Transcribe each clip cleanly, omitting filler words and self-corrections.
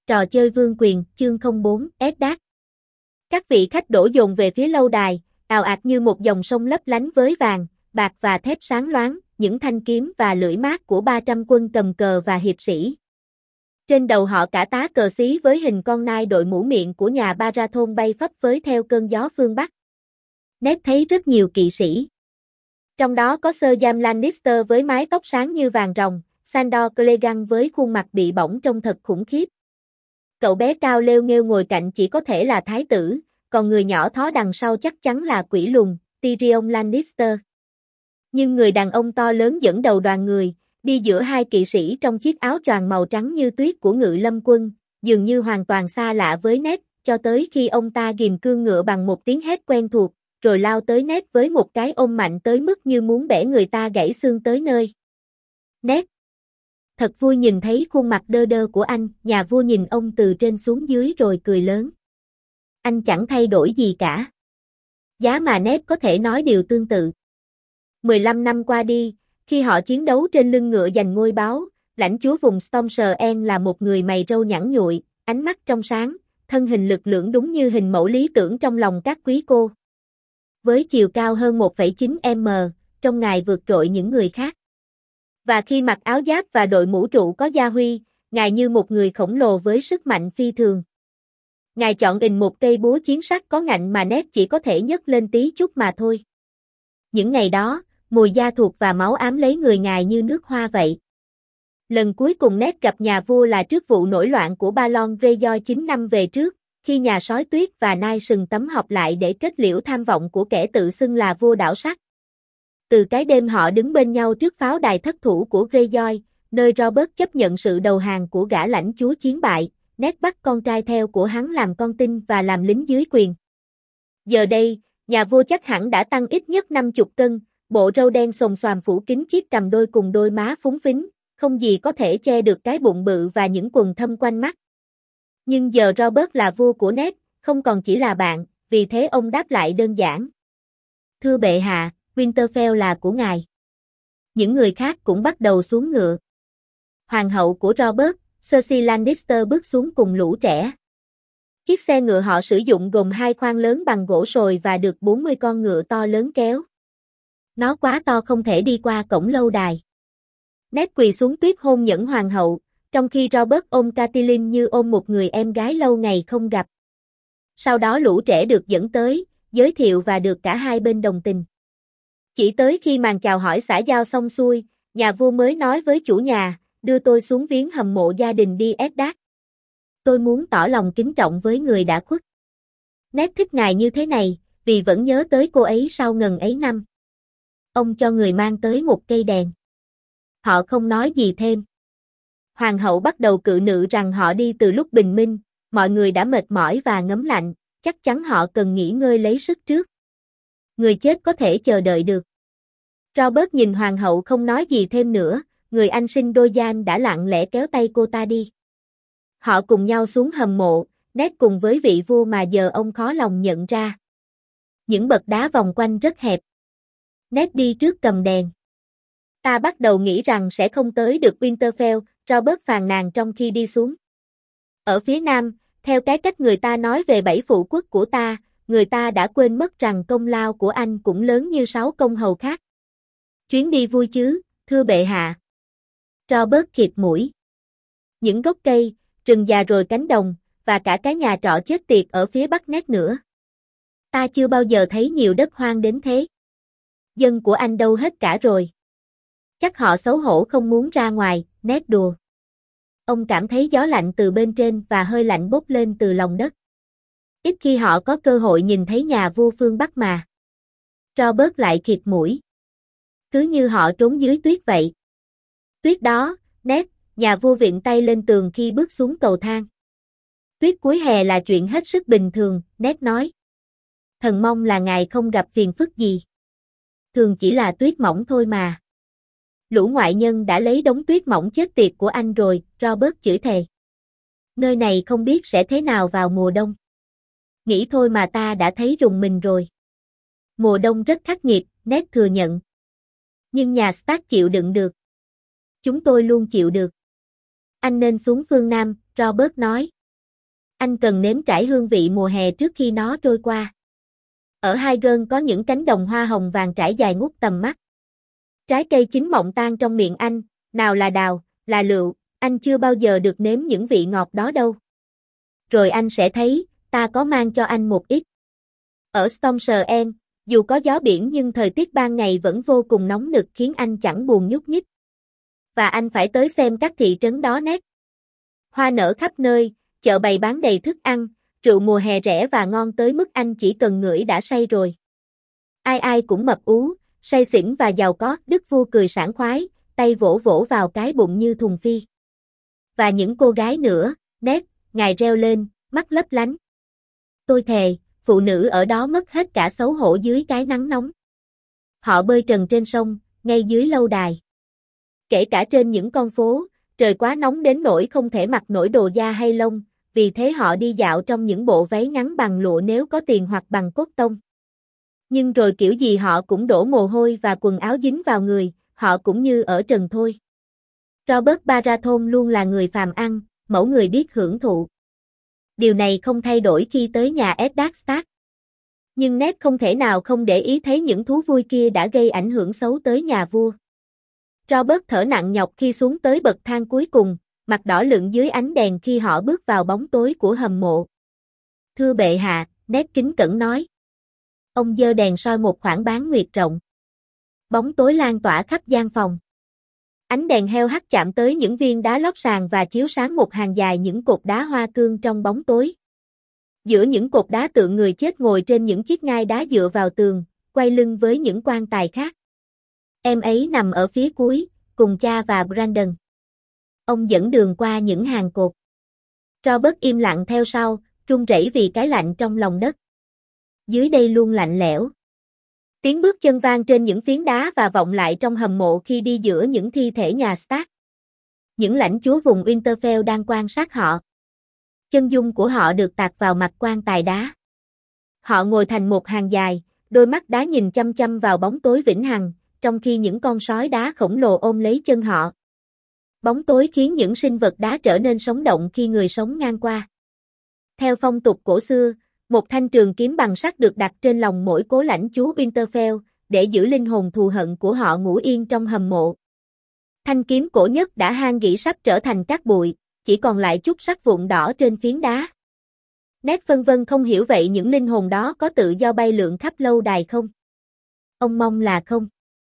Trò chơi vương quyền, chương 04, Đát. Các vị khách đổ dồn về phía lâu đài, ào ạt như một dòng sông lấp lánh với vàng, bạc và thép sáng loáng, những thanh kiếm và lưỡi mát của 300 quân cầm cờ và hiệp sĩ. Trên đầu họ cả tá cờ xí với hình con nai đội mũ miệng của nhà Baratheon bay phấp phới theo cơn gió phương Bắc. Ned thấy rất nhiều kỵ sĩ. Trong đó có Sir Jaime Lannister với mái tóc sáng như vàng ròng, Sandor Clegane với khuôn mặt bị bỏng trông thật khủng khiếp. Cậu bé cao lêu nghêu ngồi cạnh chỉ có thể là thái tử, còn người nhỏ thó đằng sau chắc chắn là quỷ lùn, Tyrion Lannister. Nhưng người đàn ông to lớn dẫn đầu đoàn người, đi giữa hai kỵ sĩ trong chiếc áo choàng màu trắng như tuyết của Ngự Lâm quân, dường như hoàn toàn xa lạ với Ned, cho tới khi ông ta ghìm cương ngựa bằng một tiếng hét quen thuộc, rồi lao tới Ned với một cái ôm mạnh tới mức như muốn bẻ người ta gãy xương tới nơi. Ned, thật vui nhìn thấy khuôn mặt đơ đơ của anh, nhà vua nhìn ông từ trên xuống dưới rồi cười lớn. Anh chẳng thay đổi gì cả. Giá mà Ned có thể nói điều tương tự. 15 năm qua đi, khi họ chiến đấu trên lưng ngựa giành ngôi báu, lãnh chúa vùng Storm's End là một người mày râu nhẵn nhụi, ánh mắt trong sáng, thân hình lực lưỡng đúng như hình mẫu lý tưởng trong lòng các quý cô. Với chiều cao hơn 1,9 m, trông ngài vượt trội những người khác. Và khi mặc áo giáp và đội mũ trụ có gia huy, ngài như một người khổng lồ với sức mạnh phi thường. Ngài chọn một cây búa chiến sắt có ngạnh mà Ned chỉ có thể nhấc lên tí chút mà thôi. Những ngày đó, mùi da thuộc và máu ám lấy người ngài như nước hoa vậy. Lần cuối cùng Ned gặp nhà vua là trước vụ nổi loạn của Balon Greyjoy 9 năm về trước, khi nhà sói tuyết và nai sừng tấm họp lại để kết liễu tham vọng của kẻ tự xưng là vua đảo sắt. Từ cái đêm họ đứng bên nhau trước pháo đài thất thủ của Greyjoy, nơi Robert chấp nhận sự đầu hàng của gã lãnh chúa chiến bại, Ned bắt con trai theo của hắn làm con tin và làm lính dưới quyền. Giờ đây, nhà vua chắc hẳn đã tăng ít nhất 50 cân, bộ râu đen xồm xoàm phủ kín chiếc cằm đôi cùng đôi má phúng phính, không gì có thể che được cái bụng bự và những quầng thâm quanh mắt. Nhưng giờ Robert là vua của Ned, không còn chỉ là bạn, vì thế ông đáp lại đơn giản. Thưa bệ hạ, Winterfell là của ngài. Những người khác cũng bắt đầu xuống ngựa. Hoàng hậu của Robert, Cersei Lannister bước xuống cùng lũ trẻ. Chiếc xe ngựa họ sử dụng gồm 2 khoang lớn bằng gỗ sồi và được 40 con ngựa to lớn kéo. Nó quá to không thể đi qua cổng lâu đài. Ned quỳ xuống tuyết hôn nhẫn hoàng hậu, trong khi Robert ôm Catelyn như ôm một người em gái lâu ngày không gặp. Sau đó lũ trẻ được dẫn tới, giới thiệu và được cả hai bên đồng tình. Chỉ tới khi màn chào hỏi xã giao xong xuôi, nhà vua mới nói với chủ nhà, đưa tôi xuống viếng hầm mộ gia đình đi Eddard. Tôi muốn tỏ lòng kính trọng với người đã khuất. Ned thích ngài như thế này, vì vẫn nhớ tới cô ấy sau ngần ấy năm. Ông cho người mang tới một cây đèn. Họ không nói gì thêm. Hoàng hậu bắt đầu cự nữ rằng họ đi từ lúc bình minh, mọi người đã mệt mỏi và ngấm lạnh, chắc chắn họ cần nghỉ ngơi lấy sức trước. Người chết có thể chờ đợi được. Robert nhìn hoàng hậu không nói gì thêm nữa, người anh sinh đôi gian đã lặng lẽ kéo tay cô ta đi. Họ cùng nhau xuống hầm mộ, Ned cùng với vị vua mà giờ ông khó lòng nhận ra. Những bậc đá vòng quanh rất hẹp. Ned đi trước cầm đèn. Ta bắt đầu nghĩ rằng sẽ không tới được Winterfell, Robert phàn nàn trong khi đi xuống. Ở phía nam, theo cái cách người ta nói về 7 phụ quốc của ta, người ta đã quên mất rằng công lao của anh cũng lớn như 6 công hầu khác. Chuyến đi vui chứ, thưa bệ hạ. Robert khịt mũi. Những gốc cây, rừng già rồi cánh đồng, và cả cái nhà trọ chết tiệt ở phía bắc Ned nữa. Ta chưa bao giờ thấy nhiều đất hoang đến thế. Dân của anh đâu hết cả rồi. Chắc họ xấu hổ không muốn ra ngoài, Ned đùa. Ông cảm thấy gió lạnh từ bên trên và hơi lạnh bốc lên từ lòng đất. Ít khi họ có cơ hội nhìn thấy nhà vua phương Bắc mà. Robert lại khịt mũi. Cứ như họ trốn dưới tuyết vậy. Tuyết đó, Ned, nhà vua viện tay lên tường khi bước xuống cầu thang. Tuyết cuối hè là chuyện hết sức bình thường, Ned nói. Thần mong là ngài không gặp phiền phức gì. Thường chỉ là tuyết mỏng thôi mà. Lũ ngoại nhân đã lấy đống tuyết mỏng chết tiệt của anh rồi, Robert chửi thề. Nơi này không biết sẽ thế nào vào mùa đông. Nghĩ thôi mà ta đã thấy rùng mình rồi. Mùa đông rất khắc nghiệt, Ned thừa nhận. Nhưng nhà Stark chịu đựng được. Chúng tôi luôn chịu được. Anh nên xuống phương Nam, Robert nói. Anh cần nếm trải hương vị mùa hè trước khi nó trôi qua. Ở Haigen có những cánh đồng hoa hồng vàng trải dài ngút tầm mắt. Trái cây chín mọng tan trong miệng anh, nào là đào, là lựu, anh chưa bao giờ được nếm những vị ngọt đó đâu. Rồi anh sẽ thấy, ta có mang cho anh một ít. Ở Stormsher End, dù có gió biển nhưng thời tiết ban ngày vẫn vô cùng nóng nực khiến anh chẳng buồn nhúc nhích. Và anh phải tới xem các thị trấn đó nét. Hoa nở khắp nơi, chợ bày bán đầy thức ăn, rượu mùa hè rẻ và ngon tới mức anh chỉ cần ngửi đã say rồi. Ai ai cũng mập ú, say xỉn và giàu có, đức vua cười sảng khoái, tay vỗ vỗ vào cái bụng như thùng phi. Và những cô gái nữa, nét, ngài reo lên, mắt lấp lánh. Tôi thề, phụ nữ ở đó mất hết cả xấu hổ dưới cái nắng nóng. Họ bơi trần trên sông, ngay dưới lâu đài. Kể cả trên những con phố, trời quá nóng đến nỗi không thể mặc nổi đồ da hay lông, vì thế họ đi dạo trong những bộ váy ngắn bằng lụa nếu có tiền hoặc bằng cốt tông. Nhưng rồi kiểu gì họ cũng đổ mồ hôi và quần áo dính vào người, họ cũng như ở trần thôi. Robert Baratheon luôn là người phàm ăn, mẫu người biết hưởng thụ. Điều này không thay đổi khi tới nhà Eddard Stark. Nhưng Ned không thể nào không để ý thấy những thú vui kia đã gây ảnh hưởng xấu tới nhà vua. Robert thở nặng nhọc khi xuống tới bậc thang cuối cùng, mặt đỏ lựng dưới ánh đèn khi họ bước vào bóng tối của hầm mộ. Thưa bệ hạ, Ned kính cẩn nói. Ông giơ đèn soi một khoảng bán nguyệt rộng. Bóng tối lan tỏa khắp gian phòng. Ánh đèn heo hắt chạm tới những viên đá lót sàn và chiếu sáng một hàng dài những cột đá hoa cương trong bóng tối. Giữa những cột đá tượng người chết ngồi trên những chiếc ngai đá dựa vào tường, quay lưng với những quan tài khác. Em ấy nằm ở phía cuối, cùng cha và Brandon. Ông dẫn đường qua những hàng cột. Robert im lặng theo sau, run rẩy vì cái lạnh trong lòng đất. Dưới đây luôn lạnh lẽo. Tiếng bước chân vang trên những phiến đá và vọng lại trong hầm mộ khi đi giữa những thi thể nhà Stark. Những lãnh chúa vùng Winterfell đang quan sát họ. Chân dung của họ được tạc vào mặt quan tài đá. Họ ngồi thành một hàng dài, đôi mắt đá nhìn chăm chăm vào bóng tối vĩnh hằng, trong khi những con sói đá khổng lồ ôm lấy chân họ. Bóng tối khiến những sinh vật đá trở nên sống động khi người sống ngang qua. Theo phong tục cổ xưa, một thanh trường kiếm bằng sắt được đặt trên lòng mỗi cố lãnh chúa Winterfell, để giữ linh hồn thù hận của họ ngủ yên trong hầm mộ. Thanh kiếm cổ nhất đã hang gỉ sắp trở thành cát bụi, chỉ còn lại chút sắt vụn đỏ trên phiến đá. Ned phân vân không hiểu vậy những linh hồn đó có tự do bay lượn khắp lâu đài không? Ông mong là không.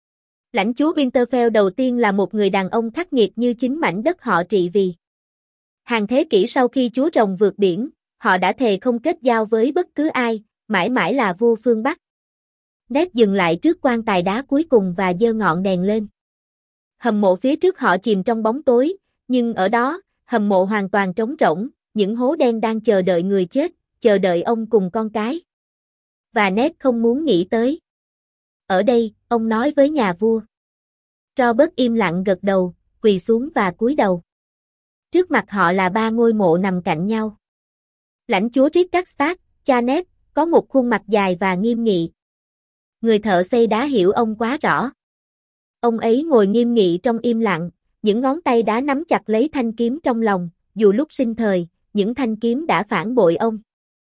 Lãnh chúa Winterfell đầu tiên là một người đàn ông khắc nghiệt như chính mảnh đất họ trị vì. Hàng thế kỷ sau khi chúa rồng vượt biển, họ đã thề không kết giao với bất cứ ai, mãi mãi là vua phương Bắc. Ned dừng lại trước quan tài đá cuối cùng và giơ ngọn đèn lên. Hầm mộ phía trước họ chìm trong bóng tối, nhưng ở đó, hầm mộ hoàn toàn trống rỗng, những hố đen đang chờ đợi người chết, chờ đợi ông cùng con cái. Và Ned không muốn nghĩ tới. Ở đây, ông nói với nhà vua. Robert im lặng gật đầu, quỳ xuống và cúi đầu. Trước mặt họ là 3 ngôi mộ nằm cạnh nhau. Lãnh chúa Rickard Stark, cha Ned, có một khuôn mặt dài và nghiêm nghị. Người thợ xây đá hiểu ông quá rõ. Ông ấy ngồi nghiêm nghị trong im lặng, những ngón tay đá nắm chặt lấy thanh kiếm trong lòng, dù lúc sinh thời, những thanh kiếm đã phản bội ông.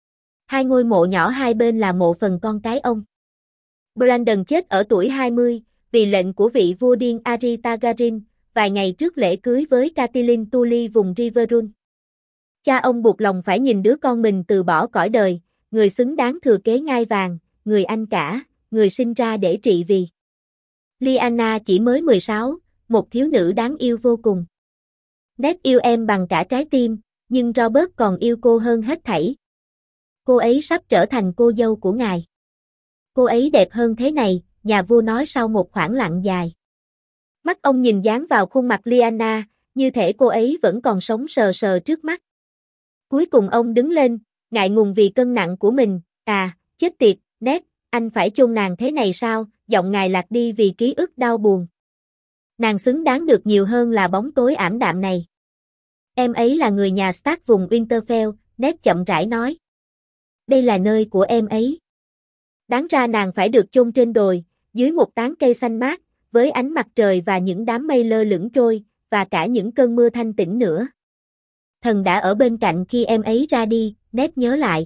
2 ngôi mộ nhỏ hai bên là mộ phần con cái ông. Brandon chết ở tuổi 20, vì lệnh của vị vua điên Aery Targaryen, vài ngày trước lễ cưới với Catelyn Tully vùng Riverrun. Cha ông buộc lòng phải nhìn đứa con mình từ bỏ cõi đời, người xứng đáng thừa kế ngai vàng, người anh cả, người sinh ra để trị vì. Lyanna chỉ mới 16, một thiếu nữ đáng yêu vô cùng. Ned yêu em bằng cả trái tim, nhưng Robert còn yêu cô hơn hết thảy. Cô ấy sắp trở thành cô dâu của ngài. Cô ấy đẹp hơn thế này, nhà vua nói sau một khoảng lặng dài. Mắt ông nhìn dán vào khuôn mặt Lyanna, như thể cô ấy vẫn còn sống sờ sờ trước mắt. Cuối cùng ông đứng lên, ngại ngùng vì cân nặng của mình. À, chết tiệt, Ned, anh phải chôn nàng thế này sao? Giọng ngài lạc đi vì ký ức đau buồn. Nàng xứng đáng được nhiều hơn là bóng tối ảm đạm này. Em ấy là người nhà Stark vùng Winterfell, Ned chậm rãi nói. Đây là nơi của em ấy. Đáng ra nàng phải được chôn trên đồi, dưới một tán cây xanh mát, với ánh mặt trời và những đám mây lơ lửng trôi, và cả những cơn mưa thanh tĩnh nữa. Thần đã ở bên cạnh khi em ấy ra đi, Ned nhớ lại.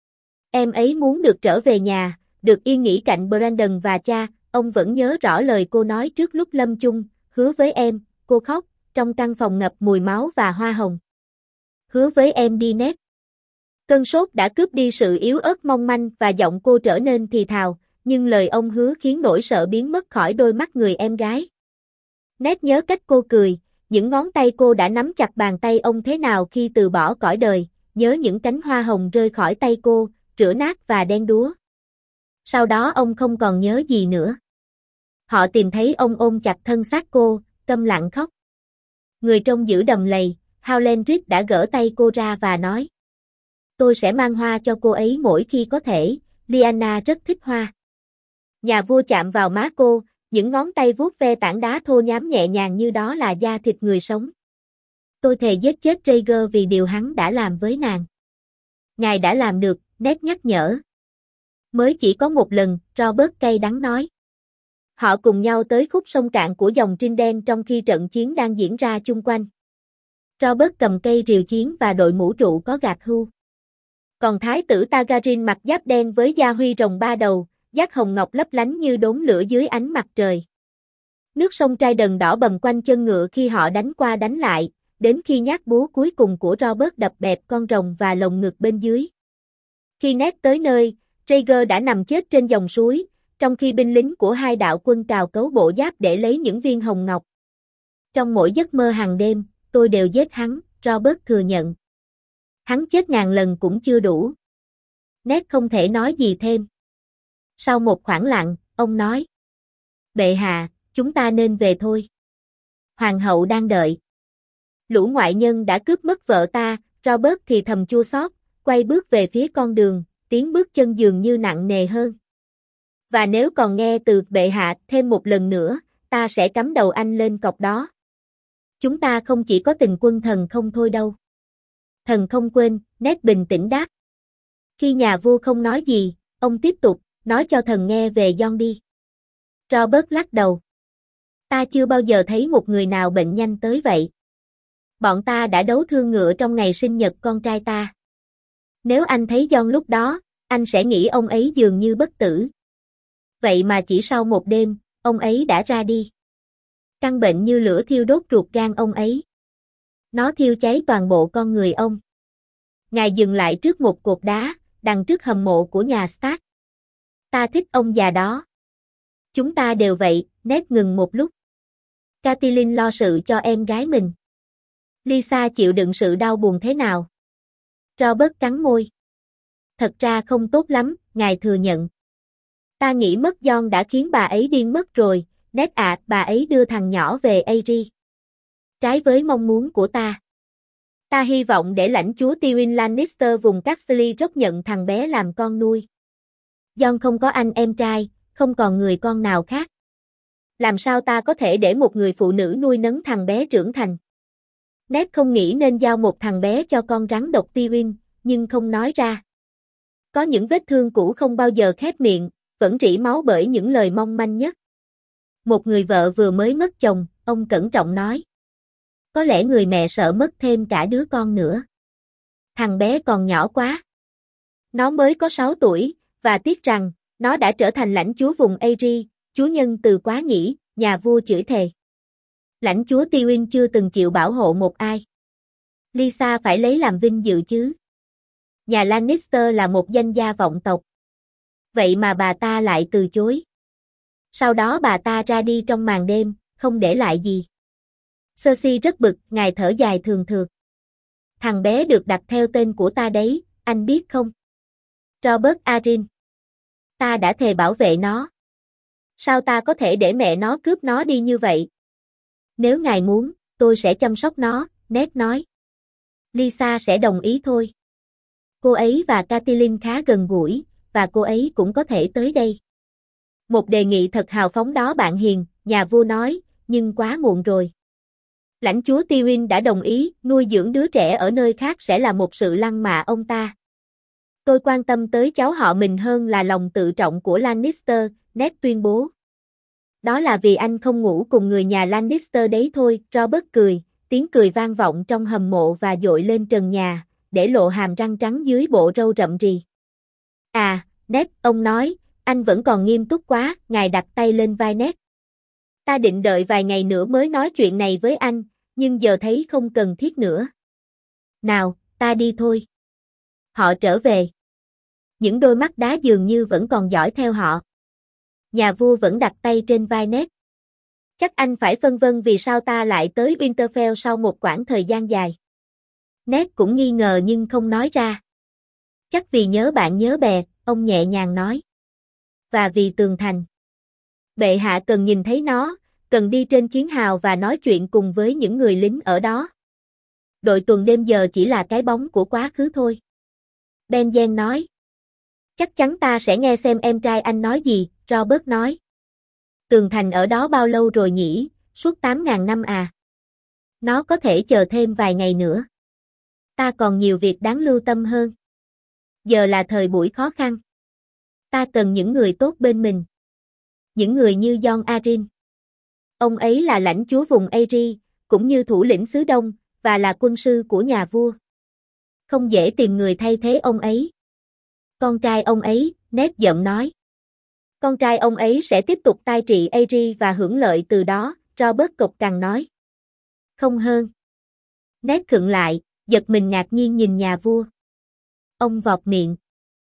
Em ấy muốn được trở về nhà, được yên nghỉ cạnh Brandon và cha, ông vẫn nhớ rõ lời cô nói trước lúc lâm chung, hứa với em, cô khóc, trong căn phòng ngập mùi máu và hoa hồng. Hứa với em đi Ned. Cơn sốt đã cướp đi sự yếu ớt mong manh và giọng cô trở nên thì thào, nhưng lời ông hứa khiến nỗi sợ biến mất khỏi đôi mắt người em gái. Ned nhớ cách cô cười, những ngón tay cô đã nắm chặt bàn tay ông thế nào khi từ bỏ cõi đời, nhớ những cánh hoa hồng rơi khỏi tay cô, rữa nát và đen đúa. Sau đó ông không còn nhớ gì nữa. Họ tìm thấy ông ôm chặt thân xác cô, câm lặng khóc. Người trông giữ đầm lầy, Howland Reed đã gỡ tay cô ra và nói. Tôi sẽ mang hoa cho cô ấy mỗi khi có thể, Lyanna rất thích hoa. Nhà vua chạm vào má cô, những ngón tay vuốt ve tảng đá thô nhám nhẹ nhàng như đó là da thịt người sống. Tôi thề giết chết Rhaegar vì điều hắn đã làm với nàng. Ngài đã làm được, Ned nhắc nhở. Mới chỉ có một lần, Robert cay đắng nói. Họ cùng nhau tới khúc sông cạn của dòng Trident trong khi trận chiến đang diễn ra chung quanh. Robert cầm cây rìu chiến và đội mũ trụ có gạt hưu. Còn thái tử Targaryen mặc giáp đen với da huy rồng ba đầu, dát hồng ngọc lấp lánh như đốm lửa dưới ánh mặt trời. Nước sông Trident đỏ bầm quanh chân ngựa khi họ đánh qua đánh lại, đến khi nhát búa cuối cùng của Robert đập bẹp con rồng và lồng ngực bên dưới. Khi Ned tới nơi, Rhaegar đã nằm chết trên dòng suối, trong khi binh lính của hai đạo quân cào cấu bộ giáp để lấy những viên hồng ngọc. Trong mỗi giấc mơ hàng đêm, tôi đều giết hắn, Robert thừa nhận. Hắn chết ngàn lần cũng chưa đủ. Ned không thể nói gì thêm. Sau một khoảng lặng, ông nói. Bệ hạ, chúng ta nên về thôi. Hoàng hậu đang đợi. Lũ ngoại nhân đã cướp mất vợ ta, Robert thì thầm chua xót, quay bước về phía con đường, tiếng bước chân dường như nặng nề hơn. Và nếu còn nghe từ bệ hạ thêm một lần nữa, ta sẽ cắm đầu anh lên cọc đó. Chúng ta không chỉ có tình quân thần không thôi đâu. Thần không quên, Ned bình tĩnh đáp. Khi nhà vua không nói gì, ông tiếp tục, nói cho thần nghe về Jon đi. Robert lắc đầu. Ta chưa bao giờ thấy một người nào bệnh nhanh tới vậy. Bọn ta đã đấu thương ngựa trong ngày sinh nhật con trai ta. Nếu anh thấy Jon lúc đó, anh sẽ nghĩ ông ấy dường như bất tử. Vậy mà chỉ sau một đêm, ông ấy đã ra đi. Căn bệnh như lửa thiêu đốt ruột gan ông ấy. Nó thiêu cháy toàn bộ con người ông. Ngài dừng lại trước một cột đá, đằng trước hầm mộ của nhà Stark. Ta thích ông già đó. Chúng ta đều vậy, Ned ngừng một lúc. Catelyn lo sự cho em gái mình. Lisa chịu đựng sự đau buồn thế nào? Robert cắn môi. Thật ra không tốt lắm, ngài thừa nhận. Ta nghĩ mất Jon đã khiến bà ấy điên mất rồi, Ned ạ, bà ấy đưa thằng nhỏ về Aerie. Trái với mong muốn của ta. Ta hy vọng để lãnh chúa Tywin Lannister vùng Casterly Rock nhận thằng bé làm con nuôi. Jon không có anh em trai, không còn người con nào khác. Làm sao ta có thể để một người phụ nữ nuôi nấng thằng bé trưởng thành? Ned không nghĩ nên giao một thằng bé cho con rắn độc Tywin, nhưng không nói ra. Có những vết thương cũ không bao giờ khép miệng, vẫn rỉ máu bởi những lời mong manh nhất. Một người vợ vừa mới mất chồng, ông cẩn trọng nói. Có lẽ người mẹ sợ mất thêm cả đứa con nữa. Thằng bé còn nhỏ quá. Nó mới có 6 tuổi, và tiếc rằng, nó đã trở thành lãnh chúa vùng Aerie, chúa nhân từ quá nhỉ, nhà vua chửi thề. Lãnh chúa Tywin chưa từng chịu bảo hộ một ai. Lisa phải lấy làm vinh dự chứ. Nhà Lannister là một danh gia vọng tộc. Vậy mà bà ta lại từ chối. Sau đó bà ta ra đi trong màn đêm, không để lại gì. Cersei rất bực, ngài thở dài thường thượt. Thằng bé được đặt theo tên của ta đấy, anh biết không? Robert Arryn. Ta đã thề bảo vệ nó. Sao ta có thể để mẹ nó cướp nó đi như vậy? Nếu ngài muốn, tôi sẽ chăm sóc nó, Ned nói. Lisa sẽ đồng ý thôi. Cô ấy và Catelyn khá gần gũi, và cô ấy cũng có thể tới đây. Một đề nghị thật hào phóng đó bạn hiền, nhà vua nói, nhưng quá muộn rồi. Lãnh chúa Tywin đã đồng ý, nuôi dưỡng đứa trẻ ở nơi khác sẽ là một sự lăng mạ ông ta. Tôi quan tâm tới cháu họ mình hơn là lòng tự trọng của Lannister, Ned tuyên bố. Đó là vì anh không ngủ cùng người nhà Lannister đấy thôi, Robert cười, tiếng cười vang vọng trong hầm mộ và dội lên trần nhà, để lộ hàm răng trắng dưới bộ râu rậm rì. À, Ned, ông nói, anh vẫn còn nghiêm túc quá, ngài đặt tay lên vai Ned. Ta định đợi vài ngày nữa mới nói chuyện này với anh, nhưng giờ thấy không cần thiết nữa. Nào, ta đi thôi. Họ trở về. Những đôi mắt đá dường như vẫn còn dõi theo họ. Nhà vua vẫn đặt tay trên vai Ned. Chắc anh phải phân vân vì sao ta lại tới Winterfell sau một quãng thời gian dài. Ned cũng nghi ngờ nhưng không nói ra. Chắc vì nhớ bạn nhớ bè, ông nhẹ nhàng nói. Và vì tường thành. Bệ hạ cần nhìn thấy nó, cần đi trên chiến hào và nói chuyện cùng với những người lính ở đó. Đội tuần đêm giờ chỉ là cái bóng của quá khứ thôi. Benjen nói. Chắc chắn ta sẽ nghe xem em trai anh nói gì, Robert nói. Tường thành ở đó bao lâu rồi nhỉ, suốt 8.000 năm à? Nó có thể chờ thêm vài ngày nữa. Ta còn nhiều việc đáng lưu tâm hơn. Giờ là thời buổi khó khăn. Ta cần những người tốt bên mình. Những người như Jon Arryn. Ông ấy là lãnh chúa vùng Aerie, cũng như thủ lĩnh xứ Đông, và là quân sư của nhà vua. Không dễ tìm người thay thế ông ấy. Con trai ông ấy, Ned giận nói. Con trai ông ấy sẽ tiếp tục cai trị Aerie và hưởng lợi từ đó, Robert cộc cằn nói. Không hơn. Ned khựng lại, giật mình ngạc nhiên nhìn nhà vua. Ông vọt miệng.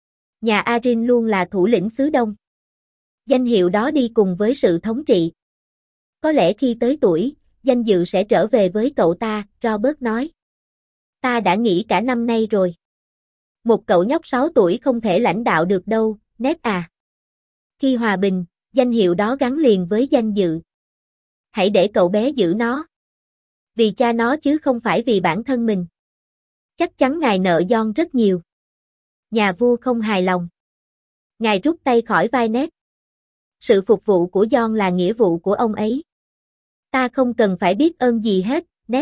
Nhà Arryn luôn là thủ lĩnh xứ Đông. Danh hiệu đó đi cùng với sự thống trị. Có lẽ khi tới tuổi, danh dự sẽ trở về với cậu ta, Robert nói. Ta đã nghĩ cả năm nay rồi. Một cậu nhóc 6 tuổi không thể lãnh đạo được đâu, Ned à. Khi hòa bình, danh hiệu đó gắn liền với danh dự. Hãy để cậu bé giữ nó. Vì cha nó chứ không phải vì bản thân mình. Chắc chắn ngài nợ Jon rất nhiều. Nhà vua không hài lòng. Ngài rút tay khỏi vai Ned. Sự phục vụ của Jon là nghĩa vụ của ông ấy. Ta không cần phải biết ơn gì hết, Ned.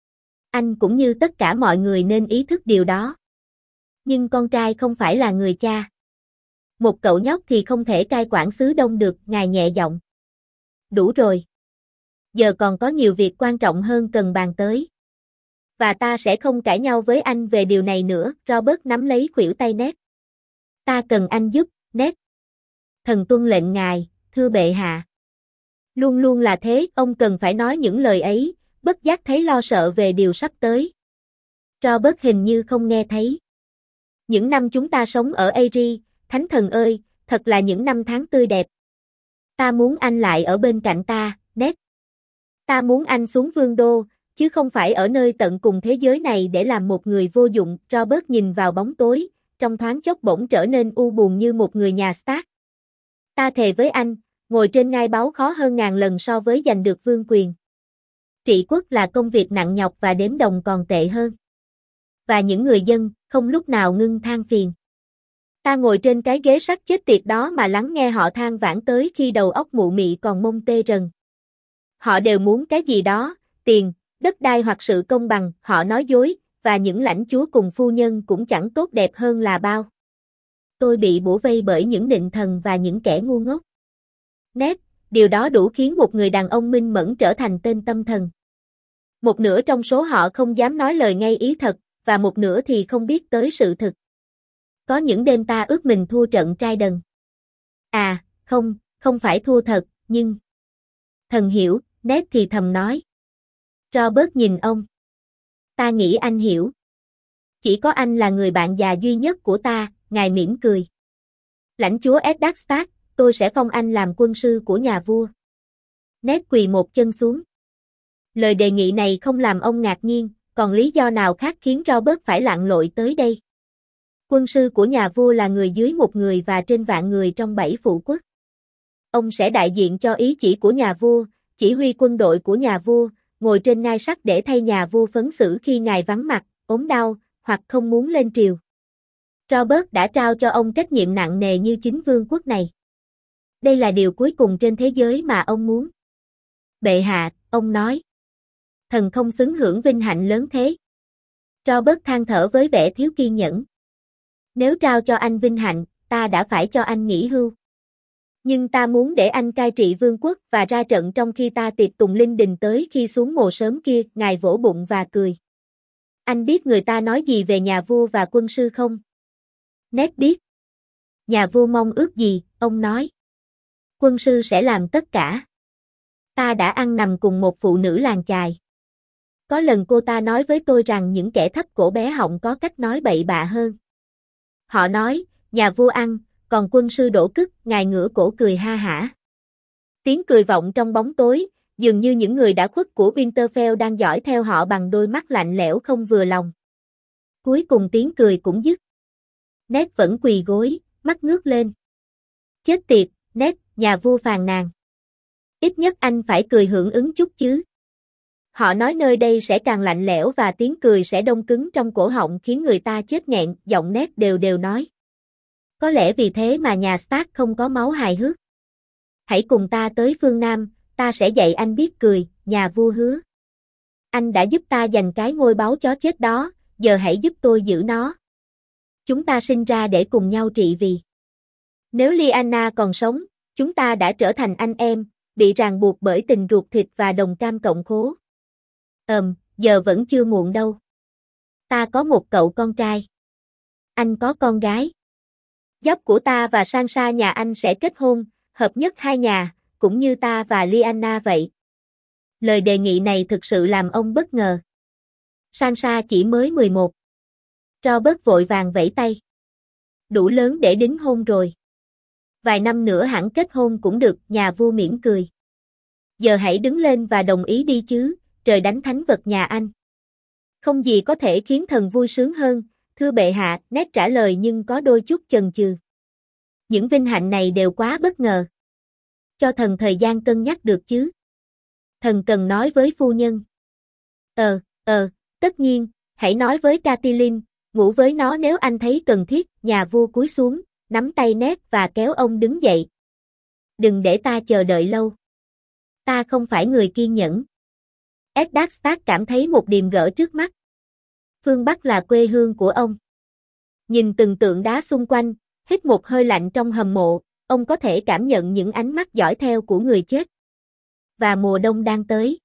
Anh cũng như tất cả mọi người nên ý thức điều đó. Nhưng con trai không phải là người cha. Một cậu nhóc thì không thể cai quản xứ Đông được, ngài nhẹ giọng. Đủ rồi. Giờ còn có nhiều việc quan trọng hơn cần bàn tới. Và ta sẽ không cãi nhau với anh về điều này nữa, Robert nắm lấy khuỷu tay Ned. Ta cần anh giúp, Ned. Thần tuân lệnh ngài, thưa bệ hạ. Luôn luôn là thế, ông cần phải nói những lời ấy, bất giác thấy lo sợ về điều sắp tới. Robert hình như không nghe thấy. Những năm chúng ta sống ở Aerie, Thánh thần ơi, thật là những năm tháng tươi đẹp. Ta muốn anh lại ở bên cạnh ta, Ned. Ta muốn anh xuống vương đô, chứ không phải ở nơi tận cùng thế giới này để làm một người vô dụng. Robert nhìn vào bóng tối, trong thoáng chốc bỗng trở nên u buồn như một người nhà Stark. Ta thề với anh, ngồi trên ngai báu khó hơn ngàn lần so với giành được vương quyền. Trị quốc là công việc nặng nhọc và đếm đồng còn tệ hơn. Và những người dân không lúc nào ngưng than phiền. Ta ngồi trên cái ghế sắt chết tiệt đó mà lắng nghe họ than vãn tới khi đầu óc mụ mị còn mông tê rần. Họ đều muốn cái gì đó, tiền, đất đai hoặc sự công bằng, họ nói dối, và những lãnh chúa cùng phu nhân cũng chẳng tốt đẹp hơn là bao. Tôi bị bủa vây bởi những định thần và những kẻ ngu ngốc. Ned, điều đó đủ khiến một người đàn ông minh mẫn trở thành tên tâm thần. Một nửa trong số họ không dám nói lời ngay ý thật, và một nửa thì không biết tới sự thực. Có những đêm ta ước mình thua trận trai đần. À, không phải thua thật, nhưng... Thần hiểu, Ned thì thầm nói. Robert nhìn ông. Ta nghĩ anh hiểu. Chỉ có anh là người bạn già duy nhất của ta, ngài mỉm cười. Lãnh chúa Eddard Stark, tôi sẽ phong anh làm quân sư của nhà vua. Ned quỳ một chân xuống. Lời đề nghị này không làm ông ngạc nhiên, còn lý do nào khác khiến Robert phải lặn lội tới đây? Quân sư của nhà vua là người dưới một người và trên vạn người trong 7 phụ quốc. Ông sẽ đại diện cho ý chỉ của nhà vua, chỉ huy quân đội của nhà vua, ngồi trên ngai sắt để thay nhà vua phấn xử khi ngài vắng mặt, ốm đau, hoặc không muốn lên triều. Robert đã trao cho ông trách nhiệm nặng nề như chính vương quốc này. Đây là điều cuối cùng trên thế giới mà ông muốn. Bệ hạ, ông nói. Thần không xứng hưởng vinh hạnh lớn thế. Robert than thở với vẻ thiếu kiên nhẫn. Nếu trao cho anh vinh hạnh, ta đã phải cho anh nghỉ hưu. Nhưng ta muốn để anh cai trị vương quốc và ra trận trong khi ta tiệc tùng linh đình tới khi xuống mồ sớm kia, ngài vỗ bụng và cười. Anh biết người ta nói gì về nhà vua và quân sư không? Ned biết. Nhà vua mong ước gì, ông nói. Quân sư sẽ làm tất cả. Ta đã ăn nằm cùng một phụ nữ làng chài. Có lần cô ta nói với tôi rằng những kẻ thấp cổ bé họng có cách nói bậy bạ hơn. Họ nói, nhà vua ăn, còn quân sư đổ cứt, ngài ngửa cổ cười ha hả. Tiếng cười vọng trong bóng tối, dường như những người đã khuất của Winterfell đang dõi theo họ bằng đôi mắt lạnh lẽo không vừa lòng. Cuối cùng tiếng cười cũng dứt. Ned vẫn quỳ gối, mắt ngước lên. Chết tiệt, Ned, nhà vua phàn nàn. Ít nhất anh phải cười hưởng ứng chút chứ. Họ nói nơi đây sẽ càng lạnh lẽo và tiếng cười sẽ đông cứng trong cổ họng khiến người ta chết nghẹn, giọng Ned đều đều nói. Có lẽ vì thế mà nhà Stark không có máu hài hước. Hãy cùng ta tới phương Nam, ta sẽ dạy anh biết cười, nhà vua hứa. Anh đã giúp ta giành cái ngôi báu chó chết đó, giờ hãy giúp tôi giữ nó. Chúng ta sinh ra để cùng nhau trị vì. Nếu Lyanna còn sống, chúng ta đã trở thành anh em, bị ràng buộc bởi tình ruột thịt và đồng cam cộng khố. Giờ vẫn chưa muộn đâu. Ta có một cậu con trai. Anh có con gái. Dốc của ta và Sansa nhà anh sẽ kết hôn, hợp nhất hai nhà, cũng như ta và Lyanna vậy. Lời đề nghị này thực sự làm ông bất ngờ. Sansa chỉ mới 11. Robert vội vàng vẫy tay. Đủ lớn để đính hôn rồi. Vài năm nữa hẳn kết hôn cũng được, nhà vua mỉm cười. Giờ hãy đứng lên và đồng ý đi chứ, trời đánh thánh vật nhà anh. Không gì có thể khiến thần vui sướng hơn, thưa bệ hạ, Ned trả lời nhưng có đôi chút chần chừ. Những vinh hạnh này đều quá bất ngờ. Cho thần thời gian cân nhắc được chứ. Thần cần nói với phu nhân. Tất nhiên, hãy nói với Catelyn, ngủ với nó nếu anh thấy cần thiết, nhà vua cúi xuống, nắm tay Ned và kéo ông đứng dậy. Đừng để ta chờ đợi lâu. Ta không phải người kiên nhẫn. Eddard Stark cảm thấy một điềm gỡ trước mắt. Phương Bắc là quê hương của ông. Nhìn từng tượng đá xung quanh, hít một hơi lạnh trong hầm mộ, ông có thể cảm nhận những ánh mắt dõi theo của người chết. Và mùa đông đang tới.